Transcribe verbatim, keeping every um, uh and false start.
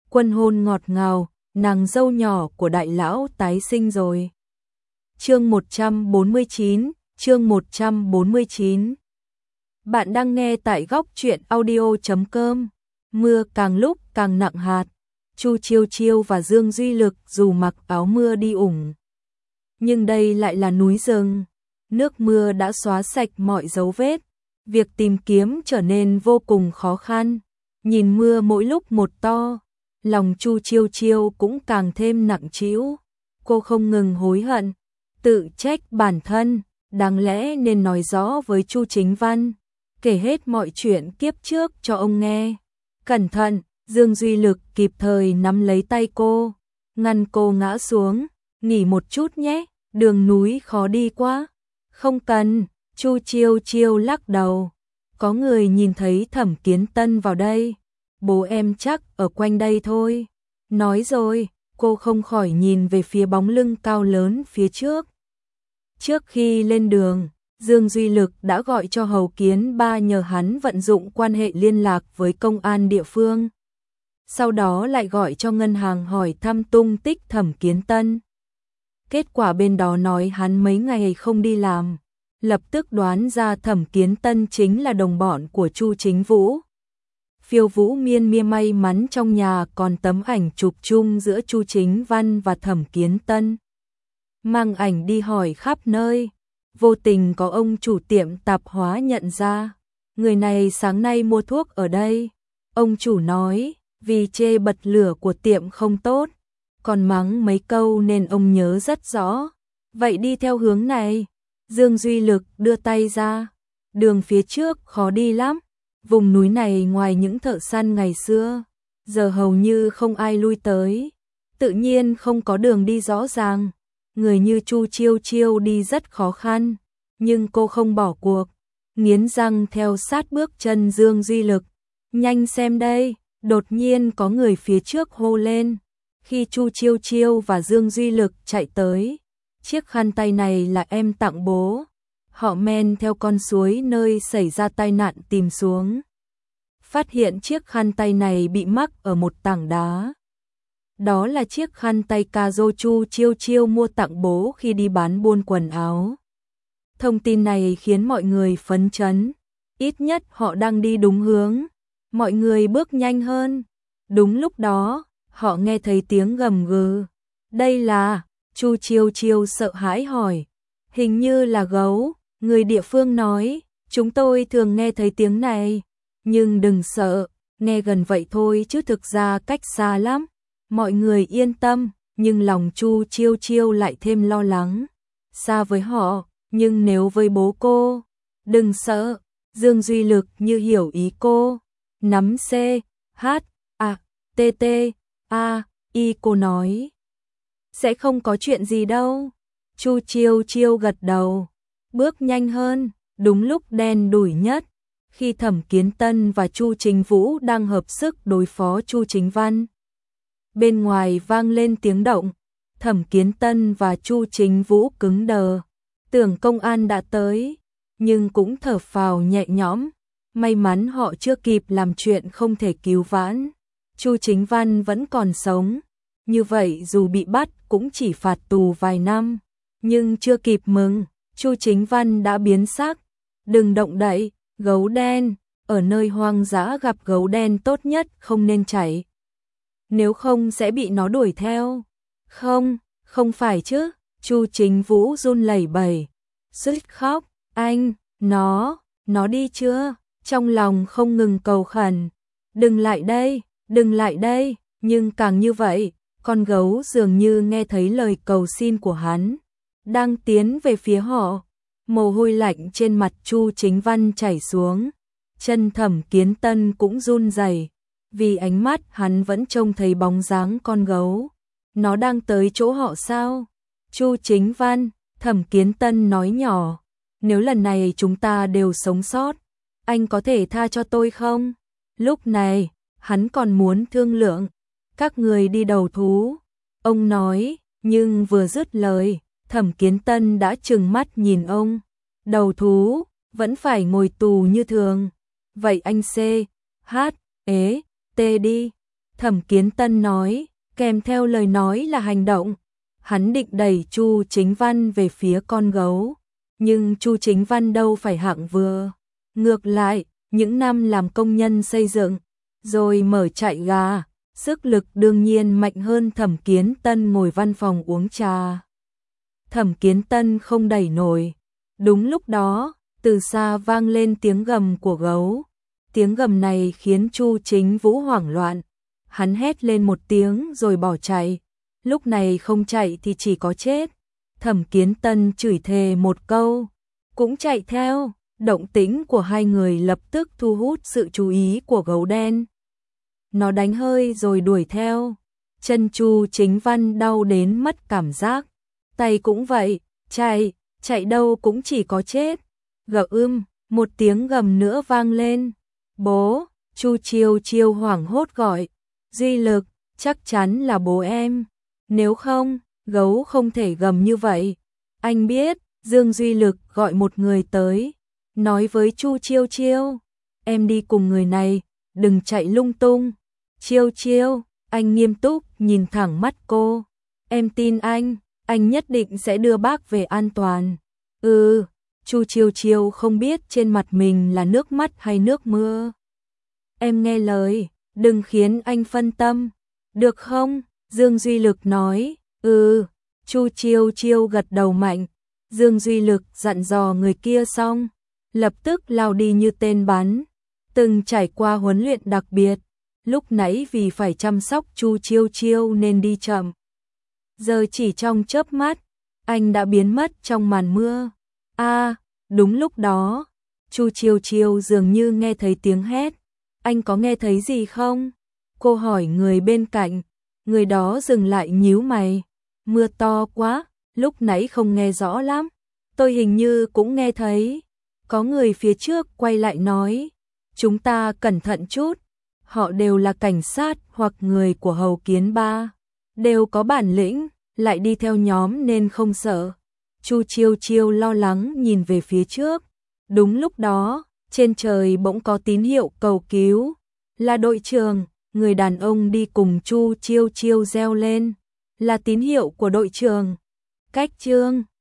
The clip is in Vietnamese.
Quân hôn ngọt ngào, nàng dâu nhỏ của đại lão tái sinh rồi. Chương một trăm bốn mươi chín, chương một trăm bốn mươi chín. Bạn đang nghe tại góc truyện audio chấm com. Mưa càng lúc càng nặng hạt. Chu Chiêu Chiêu và Dương Duy Lực dù mặc áo mưa đi ủng, nhưng đây lại là núi rừng. Nước mưa đã xóa sạch mọi dấu vết. Việc tìm kiếm trở nên vô cùng khó khăn. Nhìn mưa mỗi lúc một to, lòng Chu Chiêu Chiêu cũng càng thêm nặng trĩu. Cô không ngừng hối hận, tự trách bản thân, đáng lẽ nên nói rõ với Chu Chính Văn, kể hết mọi chuyện kiếp trước cho ông nghe. Cẩn thận, Dương Duy Lực kịp thời nắm lấy tay cô, ngăn cô ngã xuống. Nghỉ một chút nhé, đường núi khó đi quá. Không cần, Chu Chiêu Chiêu lắc đầu. Có người nhìn thấy Thẩm Kiến Tân vào đây. Bố em chắc ở quanh đây thôi. Nói rồi, cô không khỏi nhìn về phía bóng lưng cao lớn phía trước. Trước khi lên đường, Dương Duy Lực đã gọi cho Hầu Kiến Ba nhờ hắn vận dụng quan hệ liên lạc với công an địa phương. Sau đó lại gọi cho ngân hàng hỏi thăm tung tích Thẩm Kiến Tân. Kết quả bên đó nói hắn mấy ngày không đi làm. Lập tức đoán ra Thẩm Kiến Tân chính là đồng bọn của Chu Chính Vũ. Phiêu Vũ miên mia may mắn trong nhà còn tấm ảnh chụp chung giữa Chu Chính Văn và Thẩm Kiến Tân. Mang ảnh đi hỏi khắp nơi, vô tình có ông chủ tiệm tạp hóa nhận ra. Người này sáng nay mua thuốc ở đây. Ông chủ nói, vì chê bật lửa của tiệm không tốt, còn mắng mấy câu nên ông nhớ rất rõ. Vậy đi theo hướng này. Dương Duy Lực đưa tay ra. Đường phía trước khó đi lắm. Vùng núi này ngoài những thợ săn ngày xưa, giờ hầu như không ai lui tới. Tự nhiên không có đường đi rõ ràng. Người như Chu Chiêu Chiêu đi rất khó khăn. Nhưng cô không bỏ cuộc. Nghiến răng theo sát bước chân Dương Duy Lực. Nhanh xem đây. Đột nhiên có người phía trước hô lên. Khi Chu Chiêu Chiêu và Dương Duy Lực chạy tới, chiếc khăn tay này là em tặng bố. Họ men theo con suối nơi xảy ra tai nạn tìm xuống. Phát hiện chiếc khăn tay này bị mắc ở một tảng đá. Đó là chiếc khăn tay cà rô Chu Chiêu Chiêu mua tặng bố khi đi bán buôn quần áo. Thông tin này khiến mọi người phấn chấn. Ít nhất họ đang đi đúng hướng. Mọi người bước nhanh hơn. Đúng lúc đó, họ nghe thấy tiếng gầm gừ. Đây là... Chu Chiêu Chiêu sợ hãi hỏi. Hình như là gấu. Người địa phương nói, chúng tôi thường nghe thấy tiếng này. Nhưng đừng sợ, nghe gần vậy thôi chứ thực ra cách xa lắm. Mọi người yên tâm, nhưng lòng Chu Chiêu Chiêu lại thêm lo lắng. Xa với họ, nhưng nếu với bố cô, đừng sợ. Dương Duy Lực như hiểu ý cô. Nắm C, H, A, T, T, A, I cô nói. Sẽ không có chuyện gì đâu. Chu Chiêu Chiêu gật đầu. Bước nhanh hơn, đúng lúc đen đủi nhất. Khi Thẩm Kiến Tân và Chu Chính Vũ đang hợp sức đối phó Chu Chính Văn. Bên ngoài vang lên tiếng động. Thẩm Kiến Tân và Chu Chính Vũ cứng đờ. Tưởng công an đã tới, nhưng cũng thở phào nhẹ nhõm. May mắn họ chưa kịp làm chuyện không thể cứu vãn. Chu Chính Văn vẫn còn sống. Như vậy dù bị bắt cũng chỉ phạt tù vài năm. Nhưng chưa kịp mừng, Chu Chính Văn đã biến sắc. Đừng động đậy, gấu đen. Ở nơi hoang dã gặp gấu đen tốt nhất không nên chạy. Nếu không sẽ bị nó đuổi theo. Không, không phải chứ. Chu Chính Vũ run lẩy bẩy, suýt khóc. Anh, nó, nó đi chưa? Trong lòng không ngừng cầu khẩn. Đừng lại đây, đừng lại đây. Nhưng càng như vậy, con gấu dường như nghe thấy lời cầu xin của hắn. Đang tiến về phía họ. Mồ hôi lạnh trên mặt Chu Chính Văn chảy xuống. Chân Thẩm Kiến Tân cũng run rẩy, vì ánh mắt hắn vẫn trông thấy bóng dáng con gấu. Nó đang tới chỗ họ sao? Chu Chính Văn, Thẩm Kiến Tân nói nhỏ. Nếu lần này chúng ta đều sống sót, anh có thể tha cho tôi không? Lúc này, hắn còn muốn thương lượng. Các người đi đầu thú. Ông nói, nhưng vừa dứt lời, Thẩm Kiến Tân đã trừng mắt nhìn ông. Đầu thú, vẫn phải ngồi tù như thường. Vậy anh C, H, ế, T đi. Thẩm Kiến Tân nói, kèm theo lời nói là hành động. Hắn định đẩy Chu Chính Văn về phía con gấu, nhưng Chu Chính Văn đâu phải hạng vừa. Ngược lại, những năm làm công nhân xây dựng, rồi mở chạy gà, sức lực đương nhiên mạnh hơn Thẩm Kiến Tân ngồi văn phòng uống trà. Thẩm Kiến Tân không đẩy nổi. Đúng lúc đó, từ xa vang lên tiếng gầm của gấu. Tiếng gầm này khiến Chu Chính Vũ hoảng loạn. Hắn hét lên một tiếng rồi bỏ chạy. Lúc này không chạy thì chỉ có chết. Thẩm Kiến Tân chửi thề một câu, cũng chạy theo. Động tĩnh của hai người lập tức thu hút sự chú ý của gấu đen. Nó đánh hơi rồi đuổi theo. Chân Chu Chính Văn đau đến mất cảm giác. Tay cũng vậy, chạy, chạy đâu cũng chỉ có chết. Gầm ưm, một tiếng gầm nữa vang lên. Bố, Chu Chiêu Chiêu hoảng hốt gọi. Duy Lực, chắc chắn là bố em. Nếu không, gấu không thể gầm như vậy. Anh biết, Dương Duy Lực gọi một người tới. Nói với Chu Chiêu Chiêu, em đi cùng người này, đừng chạy lung tung. Chiêu Chiêu, anh nghiêm túc nhìn thẳng mắt cô. Em tin anh, anh nhất định sẽ đưa bác về an toàn. Ừ, Chu Chiêu Chiêu không biết trên mặt mình là nước mắt hay nước mưa. Em nghe lời, đừng khiến anh phân tâm. Được không? Dương Duy Lực nói. Ừ, Chu Chiêu Chiêu gật đầu mạnh. Dương Duy Lực dặn dò người kia xong, lập tức lao đi như tên bắn. Từng trải qua huấn luyện đặc biệt, lúc nãy vì phải chăm sóc Chu Chiêu Chiêu nên đi chậm. Giờ chỉ trong chớp mắt, anh đã biến mất trong màn mưa. A, à, đúng lúc đó, Chu Chiêu Chiêu dường như nghe thấy tiếng hét. Anh có nghe thấy gì không? Cô hỏi người bên cạnh. Người đó dừng lại nhíu mày. Mưa to quá, lúc nãy không nghe rõ lắm. Tôi hình như cũng nghe thấy. Có người phía trước quay lại nói. Chúng ta cẩn thận chút. Họ đều là cảnh sát hoặc người của Hầu Kiến Ba. Đều có bản lĩnh, lại đi theo nhóm nên không sợ. Chu Chiêu Chiêu lo lắng nhìn về phía trước. Đúng lúc đó, trên trời bỗng có tín hiệu cầu cứu. Là đội trưởng, người đàn ông đi cùng Chu Chiêu Chiêu reo lên. Là tín hiệu của đội trưởng. Cách Trương.